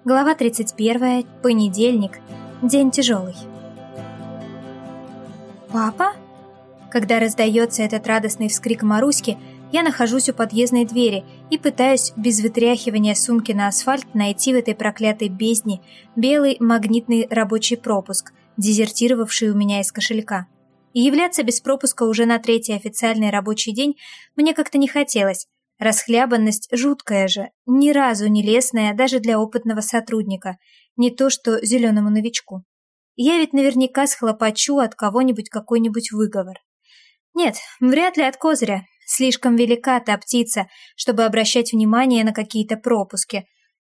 Глава 31. Понедельник. День тяжелый. «Папа?» Когда раздается этот радостный вскрик Маруськи, я нахожусь у подъездной двери и пытаюсь без вытряхивания сумки на асфальт найти в этой проклятой бездне белый магнитный рабочий пропуск, дезертировавший у меня из кошелька. И являться без пропуска уже на третий официальный рабочий день мне как-то не хотелось. Расхлябанность жуткая же, ни разу не лестная даже для опытного сотрудника, не то что зеленому новичку. Я ведь наверняка схлопочу от кого-нибудь какой-нибудь выговор. Нет, вряд ли от Козыря, слишком велика та птица, чтобы обращать внимание на какие-то пропуски.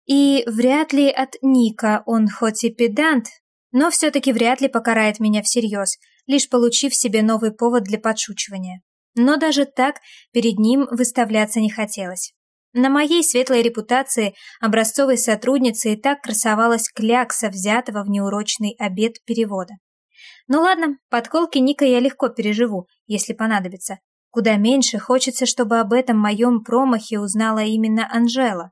И вряд ли от Ника, он хоть и педант, но все-таки вряд ли покарает меня всерьез, лишь получив себе новый повод для подшучивания. Но даже так перед ним выставляться не хотелось. На моей светлой репутации образцовой сотрудницы и так красовалась клякса взятого в неурочный обед перевода. Ну ладно, подколки Ника я легко переживу, если понадобится. Куда меньше хочется, чтобы об этом моем промахе узнала именно Анжела.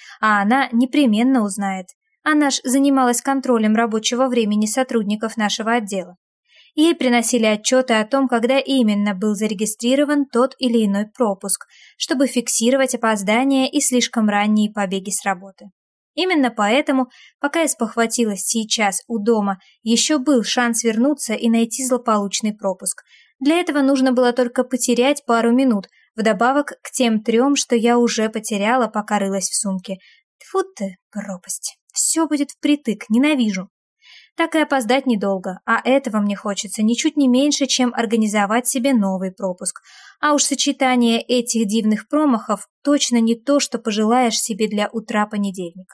А она непременно узнает. Она ж занималась контролем рабочего времени сотрудников нашего отдела. Ей приносили отчеты о том, когда именно был зарегистрирован тот или иной пропуск, чтобы фиксировать опоздания и слишком ранние побеги с работы. Именно поэтому, пока я спохватилась сейчас у дома, еще был шанс вернуться и найти злополучный пропуск. Для этого нужно было только потерять пару минут, вдобавок к тем 3, что я уже потеряла, пока рылась в сумке. Тьфу ты, пропасть. Все будет впритык, ненавижу. Так и опоздать недолго, а этого мне хочется ничуть не меньше, чем организовать себе новый пропуск. А уж сочетание этих дивных промахов точно не то, что пожелаешь себе для утра понедельника.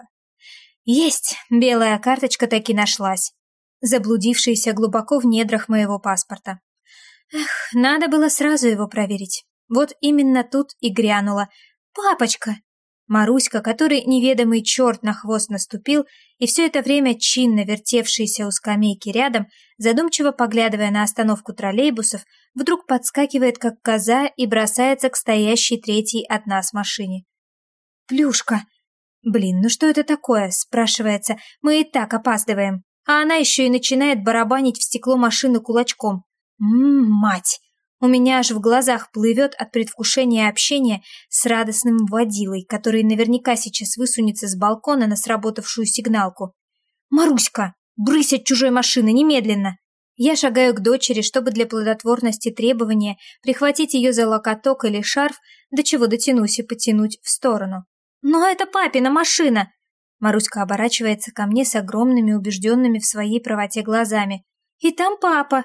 Есть! Белая карточка таки нашлась, заблудившаяся глубоко в недрах моего паспорта. Эх, надо было сразу его проверить. Вот именно тут и грянула. «Папочка!» Маруська, которой неведомый черт на хвост наступил, и все это время чинно вертевшаяся у скамейки рядом, задумчиво поглядывая на остановку троллейбусов, вдруг подскакивает, как коза, и бросается к стоящей третьей от нас машине. «Плюшка!» «Блин, ну что это такое?» – спрашивается. «Мы и так опаздываем». А она еще и начинает барабанить в стекло машины кулачком. Мать! У меня аж в глазах плывет от предвкушения общения с радостным водилой, который наверняка сейчас высунется с балкона на сработавшую сигналку. «Маруська, брысь от чужой машины, немедленно!» Я шагаю к дочери, чтобы для плодотворности требования прихватить ее за локоток или шарф, до чего дотянусь и потянуть в сторону. «Но это папина машина!» Маруська оборачивается ко мне с огромными, убежденными в своей правоте глазами. «И там папа!»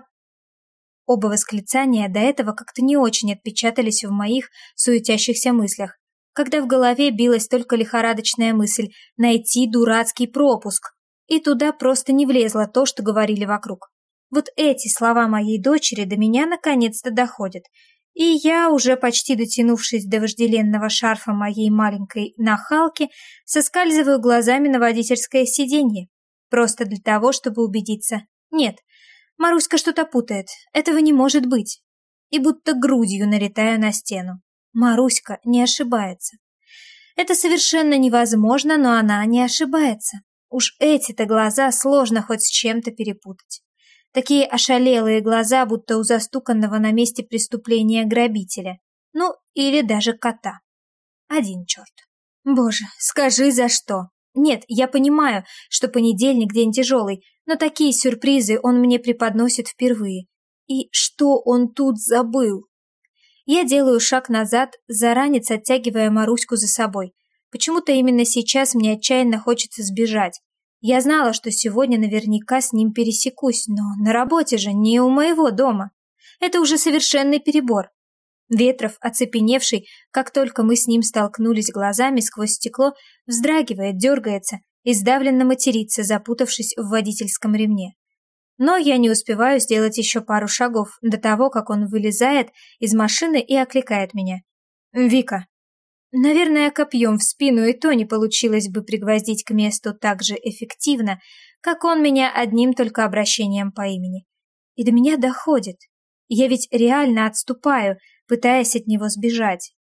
Оба восклицания до этого как-то не очень отпечатались в моих суетящихся мыслях, когда в голове билась только лихорадочная мысль найти дурацкий пропуск, и туда просто не влезло то, что говорили вокруг. Вот эти слова моей дочери до меня наконец-то доходят, и я, уже почти дотянувшись до вожделенного шарфа моей маленькой нахалки, соскальзываю глазами на водительское сиденье, просто для того, чтобы убедиться. Нет, Маруська что-то путает, этого не может быть. И будто грудью налетаю на стену. Маруська не ошибается. Это совершенно невозможно, но она не ошибается. Уж эти-то глаза сложно хоть с чем-то перепутать. Такие ошалелые глаза, будто у застуканного на месте преступления грабителя. Ну, или даже кота. Один черт. Боже, скажи, за что? Нет, я понимаю, что понедельник день тяжелый, но такие сюрпризы он мне преподносит впервые. И что он тут забыл? Я делаю шаг назад, заранец оттягивая Маруську за собой. Почему-то именно сейчас мне отчаянно хочется сбежать. Я знала, что сегодня наверняка с ним пересекусь, но на работе же, не у моего дома. Это уже совершенный перебор. Ветров, оцепеневший, как только мы с ним столкнулись глазами сквозь стекло, вздрагивает, дергается и сдавленно матерится, запутавшись в водительском ремне. Но я не успеваю сделать еще пару шагов до того, как он вылезает из машины и окликает меня. «Вика». Наверное, копьем в спину и то не получилось бы пригвоздить к месту так же эффективно, как он меня одним только обращением по имени. И до меня доходит. Я ведь реально отступаю, пытаясь от него сбежать.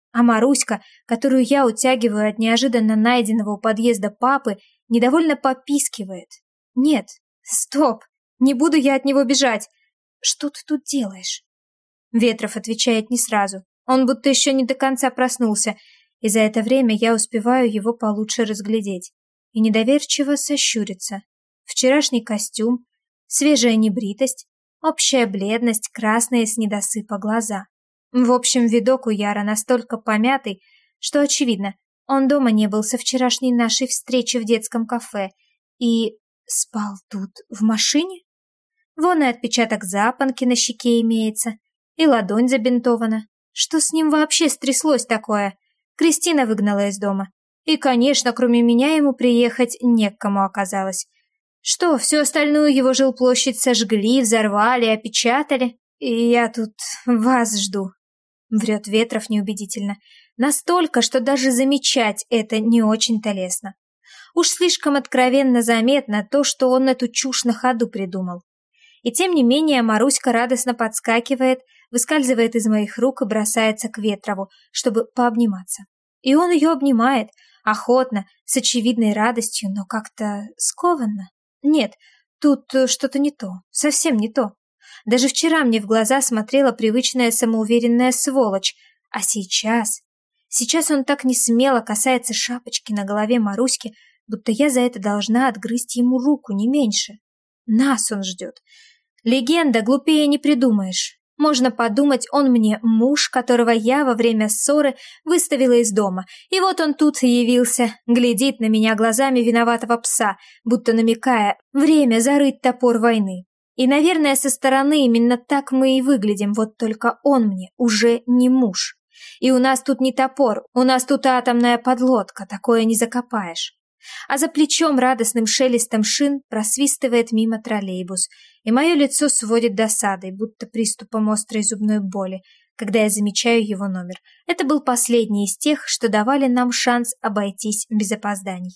А Маруська, которую я утягиваю от неожиданно найденного у подъезда папы, недовольно попискивает. Нет, стоп, не буду я от него бежать. Что ты тут делаешь? Ветров отвечает не сразу. Он будто еще не до конца проснулся, и за это время я успеваю его получше разглядеть. И недоверчиво сощуриться. Вчерашний костюм, свежая небритость, общая бледность, красные с недосыпа глаза. В общем, видок у Яра настолько помятый, что, очевидно, он дома не был со вчерашней нашей встречи в детском кафе и спал тут, в машине. Вон и отпечаток запонки на щеке имеется, и ладонь забинтована. Что с ним вообще стряслось такое? Кристина выгнала из дома. И, конечно, кроме меня ему приехать не к кому оказалось. Что, всю остальную его жилплощадь сожгли, взорвали, опечатали? И я тут вас жду. Врет Ветров неубедительно. Настолько, что даже замечать это не очень-то лестно. Уж слишком откровенно заметно то, что он эту чушь на ходу придумал. И тем не менее Маруська радостно подскакивает, выскальзывает из моих рук и бросается к Ветрову, чтобы пообниматься. И он ее обнимает, охотно, с очевидной радостью, но как-то скованно. Нет, тут что-то не то, совсем не то. Даже вчера мне в глаза смотрела привычная самоуверенная сволочь, а сейчас... Сейчас он так несмело касается шапочки на голове Маруськи, будто я за это должна отгрызть ему руку, не меньше. Нас он ждет. Легенда, глупее не придумаешь. Можно подумать, он мне муж, которого я во время ссоры выставила из дома. И вот он тут явился, глядит на меня глазами виноватого пса, будто намекая: время зарыть топор войны. И, наверное, со стороны именно так мы и выглядим, вот только он мне уже не муж. И у нас тут не топор, у нас тут атомная подлодка, такое не закопаешь. А за плечом радостным шелестом шин просвистывает мимо троллейбус, и мое лицо сводит досадой, будто приступом острой зубной боли, когда я замечаю его номер. Это был последний из тех, что давали нам шанс обойтись без опозданий.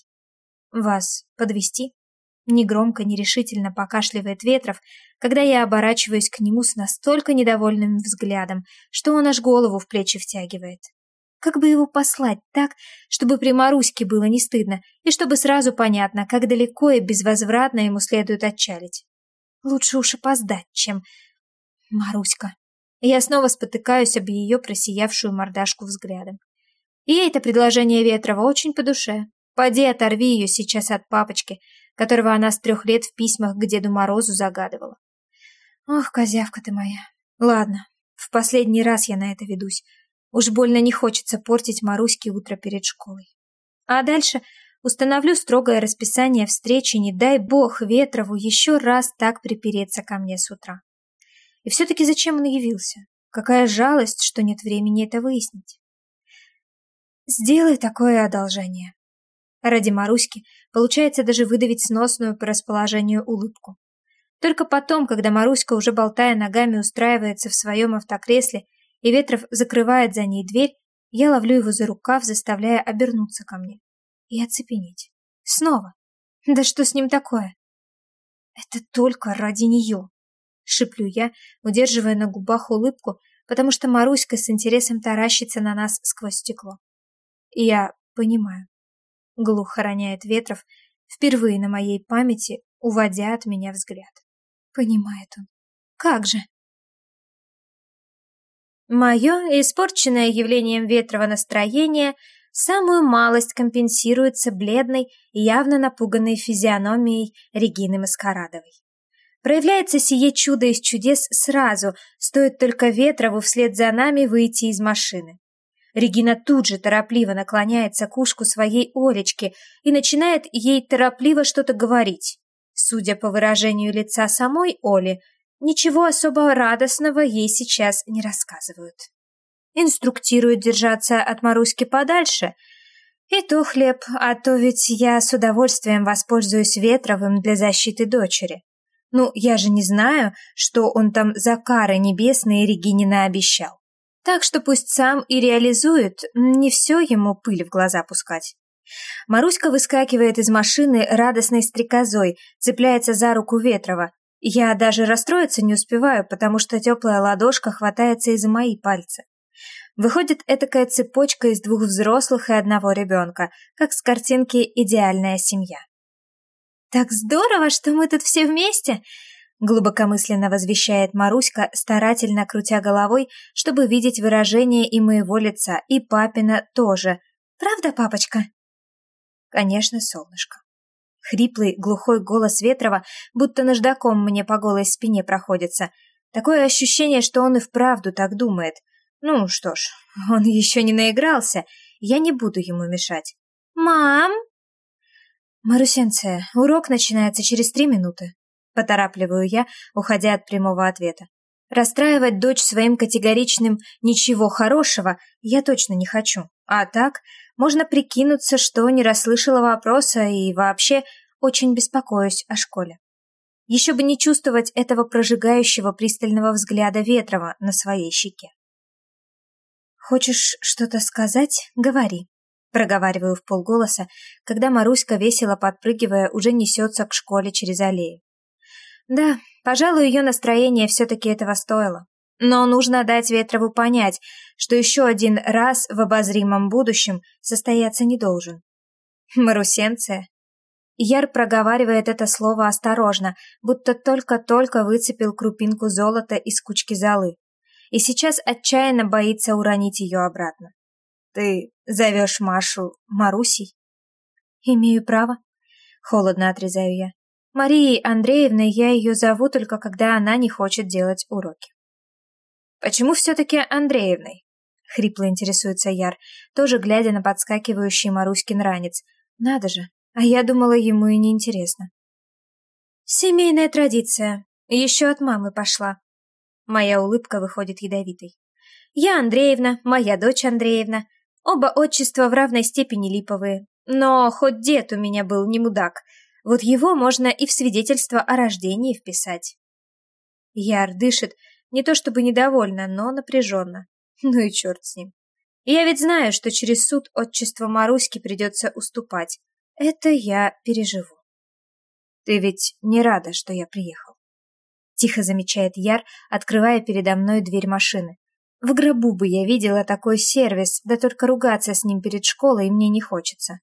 «Вас подвезти?» Негромко, нерешительно покашливает Ветров, когда я оборачиваюсь к нему с настолько недовольным взглядом, что он аж голову в плечи втягивает. Как бы его послать так, чтобы при Маруське было не стыдно, и чтобы сразу понятно, как далеко и безвозвратно ему следует отчалить? Лучше уж опоздать, чем... Маруська. Я снова спотыкаюсь об ее просиявшую мордашку взглядом. И ей-то предложение Ветрова очень по душе. Поди оторви ее сейчас от папочки, которого она с 3 лет в письмах к Деду Морозу загадывала. Ох, козявка ты моя. Ладно, в последний раз я на это ведусь. Уж больно не хочется портить Маруське утро перед школой. А дальше установлю строгое расписание встречи, не дай бог Ветрову еще раз так припереться ко мне с утра. И все-таки зачем он явился? Какая жалость, что нет времени это выяснить. Сделай такое одолжение. Ради Маруськи получается даже выдавить сносную по расположению улыбку. Только потом, когда Маруська, уже болтая ногами, устраивается в своем автокресле, и Ветров закрывает за ней дверь, я ловлю его за рукав, заставляя обернуться ко мне. И оцепенеть. Снова. Да что с ним такое? Это только ради нее. Шиплю я, удерживая на губах улыбку, потому что Маруська с интересом таращится на нас сквозь стекло. Я понимаю. Глухо роняет Ветров, впервые на моей памяти, уводя от меня взгляд. Понимает он. Как же? Мое, испорченное явлением Ветрова настроение, самую малость компенсируется бледной и явно напуганной физиономией Регины Маскарадовой. Проявляется сие чудо из чудес сразу, стоит только Ветрову вслед за нами выйти из машины. Регина тут же торопливо наклоняется к ушку своей Олечки и начинает ей торопливо что-то говорить. Судя по выражению лица самой Оли, ничего особо радостного ей сейчас не рассказывают. Инструктируют держаться от Маруськи подальше. И то хлеб, а то ведь я с удовольствием воспользуюсь Ветровым для защиты дочери. Ну, я же не знаю, что он там за кары небесные Регине наобещал. Так что пусть сам и реализует, не все ему пыль в глаза пускать. Маруська выскакивает из машины радостной стрекозой, цепляется за руку Ветрова. Я даже расстроиться не успеваю, потому что теплая ладошка хватается и за мои пальцы. Выходит этакая цепочка из 2 взрослых и 1 ребенка, как с картинки «Идеальная семья». «Так здорово, что мы тут все вместе!» Глубокомысленно возвещает Маруська, старательно крутя головой, чтобы видеть выражение и моего лица, и папина тоже. «Правда, папочка?» «Конечно, солнышко». Хриплый, глухой голос Ветрова будто наждаком мне по голой спине проходится. Такое ощущение, что он и вправду так думает. Ну что ж, он еще не наигрался, я не буду ему мешать. «Мам!» «Марусенция, урок начинается через 3 минуты», — поторапливаю я, уходя от прямого ответа. Расстраивать дочь своим категоричным «ничего хорошего» я точно не хочу. А так, можно прикинуться, что не расслышала вопроса и вообще очень беспокоюсь о школе. Еще бы не чувствовать этого прожигающего пристального взгляда Ветрова на своей щеке. «Хочешь что-то сказать? Говори», — проговариваю вполголоса, когда Маруська, весело подпрыгивая, уже несется к школе через аллею. Да, пожалуй, ее настроение все-таки этого стоило. Но нужно дать Ветрову понять, что еще один раз в обозримом будущем состояться не должен. Марусенция. Яр проговаривает это слово осторожно, будто только-только выцепил крупинку золота из кучки золы. И сейчас отчаянно боится уронить ее обратно. «Ты зовешь Машу Марусей?» «Имею право», — холодно отрезаю я. «Марией Андреевной я ее зову только когда она не хочет делать уроки». «Почему все-таки Андреевной?» — хрипло интересуется Яр, тоже глядя на подскакивающий Маруськин ранец. «Надо же, а я думала, ему и неинтересно». «Семейная традиция. Еще от мамы пошла». Моя улыбка выходит ядовитой. «Я Андреевна, моя дочь Андреевна. Оба отчества в равной степени липовые. Но хоть дед у меня был не мудак, вот его можно и в свидетельство о рождении вписать». Яр дышит, не то чтобы недовольно, но напряженно. Ну и черт с ним. Я ведь знаю, что через суд отчество Маруськи придется уступать. Это я переживу. «Ты ведь не рада, что я приехал?» Тихо замечает Яр, открывая передо мной дверь машины. В гробу бы я видела такой сервис, да только ругаться с ним перед школой мне не хочется.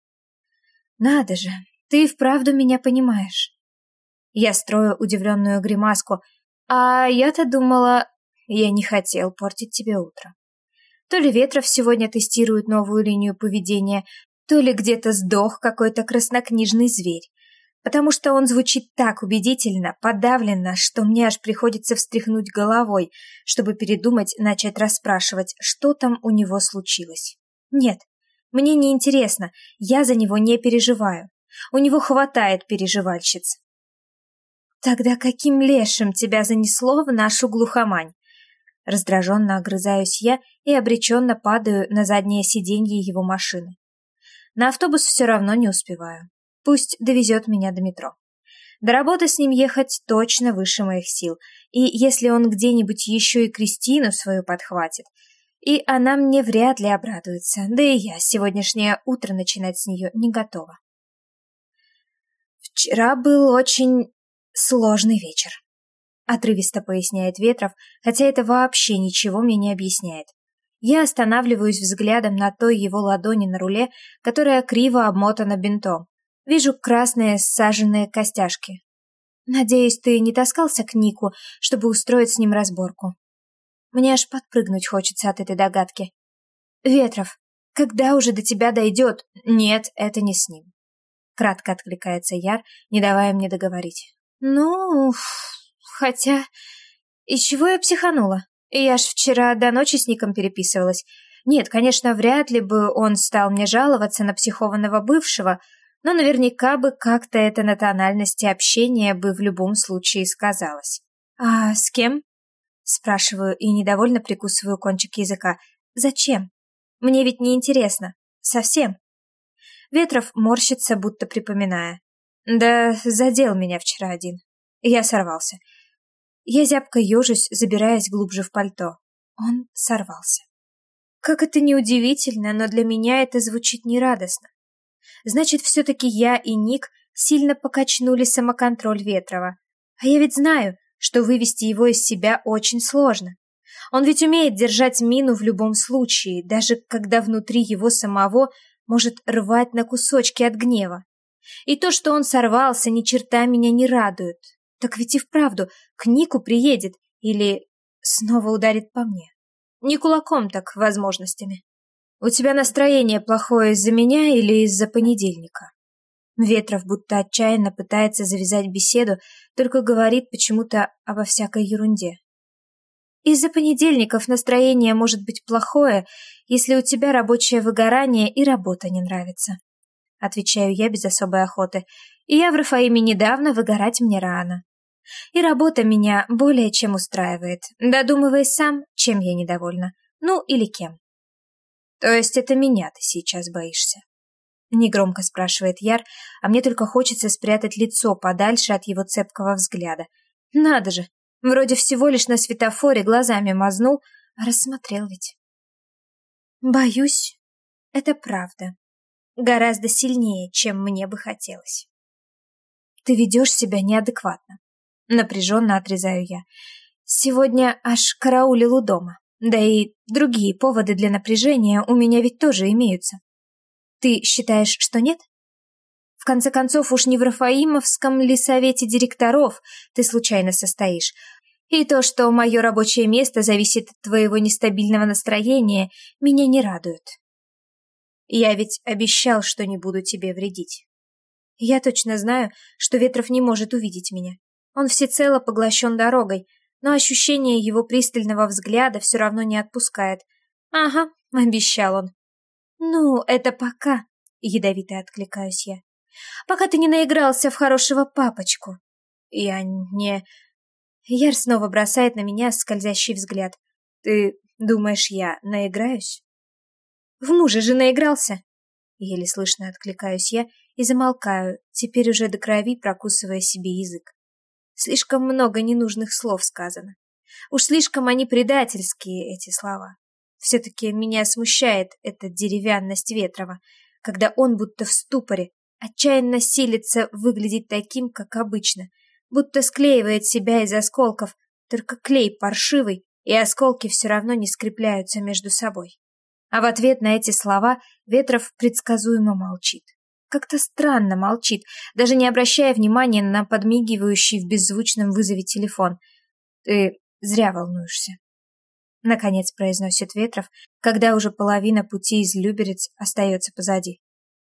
«Надо же, ты и вправду меня понимаешь». Я строю удивленную гримаску. «А я-то думала...» Я не хотел портить тебе утро. То ли Ветров сегодня тестирует новую линию поведения, то ли где-то сдох какой-то краснокнижный зверь. Потому что он звучит так убедительно, подавленно, что мне аж приходится встряхнуть головой, чтобы передумать начать расспрашивать, что там у него случилось. Нет, мне не интересно, я за него не переживаю. У него хватает переживальщиц. «Тогда каким лешим тебя занесло в нашу глухомань?» Раздраженно огрызаюсь я и обреченно падаю на заднее сиденье его машины. На автобус все равно не успеваю. Пусть довезет меня до метро. До работы с ним ехать точно выше моих сил, и если он где-нибудь еще и Кристину свою подхватит, и она мне вряд ли обрадуется, да и я сегодняшнее утро начинать с нее не готова. Вчера был очень сложный вечер. Отрывисто поясняет Ветров, хотя это вообще ничего мне не объясняет. Я останавливаюсь взглядом на той его ладони на руле, которая криво обмотана бинтом. Вижу красные ссаженные костяшки. Надеюсь, ты не таскался к Нику, чтобы устроить с ним разборку. Мне аж подпрыгнуть хочется от этой догадки. Ветров, когда уже до тебя дойдет? Нет, это не с ним. Кратко откликается Яр, не давая мне договорить. Ну, хотя... И чего я психанула? Я ж вчера до ночи с Ником переписывалась. Нет, конечно, вряд ли бы он стал мне жаловаться на психованного бывшего, но наверняка бы как-то это на тональности общения бы в любом случае сказалось. «А с кем?» Спрашиваю и недовольно прикусываю кончик языка. «Зачем? Мне ведь не интересно. Совсем». Ветров морщится, будто припоминая. «Да задел меня вчера один. Я сорвался». Я зябко ежусь, забираясь глубже в пальто. Он сорвался. Как это ни удивительно, но для меня это звучит нерадостно. Значит, все-таки я и Ник сильно покачнули самоконтроль Ветрова. А я ведь знаю, что вывести его из себя очень сложно. Он ведь умеет держать мину в любом случае, даже когда внутри его самого может рвать на кусочки от гнева. И то, что он сорвался, ни черта меня не радует. Так ведь и вправду к Нику приедет или снова ударит по мне. Не кулаком, так возможностями. У тебя настроение плохое из-за меня или из-за понедельника? Ветров будто отчаянно пытается завязать беседу, только говорит почему-то обо всякой ерунде. Из-за понедельников настроение может быть плохое, если у тебя рабочее выгорание и работа не нравится. Отвечаю я без особой охоты. И я в Рафаиме недавно, выгорать мне рано. И работа меня более чем устраивает. Додумывай сам, чем я недовольна. Ну, или кем. То есть это меня ты сейчас боишься? Негромко спрашивает Яр, а мне только хочется спрятать лицо подальше от его цепкого взгляда. Надо же, вроде всего лишь на светофоре глазами мазнул, а рассмотрел ведь. Боюсь, это правда. Гораздо сильнее, чем мне бы хотелось. Ты ведешь себя неадекватно. Напряженно отрезаю я. Сегодня аж караулил у дома. Да и другие поводы для напряжения у меня ведь тоже имеются. Ты считаешь, что нет? В конце концов, уж не в Рафаимовском ли совете директоров ты случайно состоишь? И то, что мое рабочее место зависит от твоего нестабильного настроения, меня не радует. Я ведь обещал, что не буду тебе вредить. Я точно знаю, что Ветров не может увидеть меня. Он всецело поглощен дорогой, но ощущение его пристального взгляда все равно не отпускает. Ага, обещал он. Ну, это пока, ядовито откликаюсь я. Пока ты не наигрался в хорошего папочку. Я не... Яр снова бросает на меня скользящий взгляд. Ты думаешь, я наиграюсь? В мужа же наигрался. Еле слышно откликаюсь я и замолкаю, теперь уже до крови прокусывая себе язык. Слишком много ненужных слов сказано. Уж слишком они предательские, эти слова. Все-таки меня смущает эта деревянность Ветрова, когда он будто в ступоре, отчаянно силится выглядеть таким, как обычно, будто склеивает себя из осколков, только клей паршивый, и осколки все равно не скрепляются между собой. А в ответ на эти слова Ветров предсказуемо молчит. Как-то странно молчит, даже не обращая внимания на подмигивающий в беззвучном вызове телефон. «Ты зря волнуешься», — наконец произносит Ветров, когда уже половина пути из Люберец остается позади.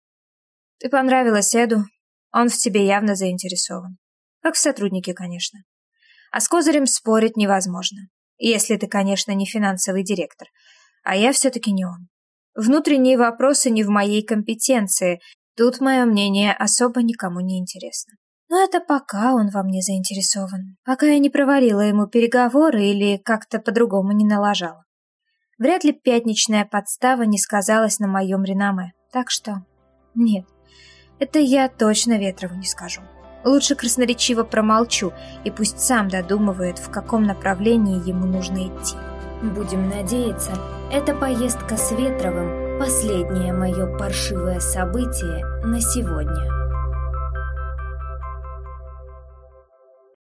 «Ты понравилась Эду, он в тебе явно заинтересован. Как в сотруднике, конечно. А с козырем спорить невозможно, если ты, конечно, не финансовый директор, а я все-таки не он. Внутренние вопросы не в моей компетенции, тут мое мнение особо никому не интересно. Но это пока он во мне заинтересован, пока я не провалила ему переговоры или как-то по-другому не налажала. Вряд ли пятничная подстава не сказалась на моем реноме, так что... Нет, это я точно Ветрову не скажу. Лучше красноречиво промолчу, и пусть сам додумывает, в каком направлении ему нужно идти. Будем надеяться, эта поездка с Ветровым – последнее мое паршивое событие на сегодня.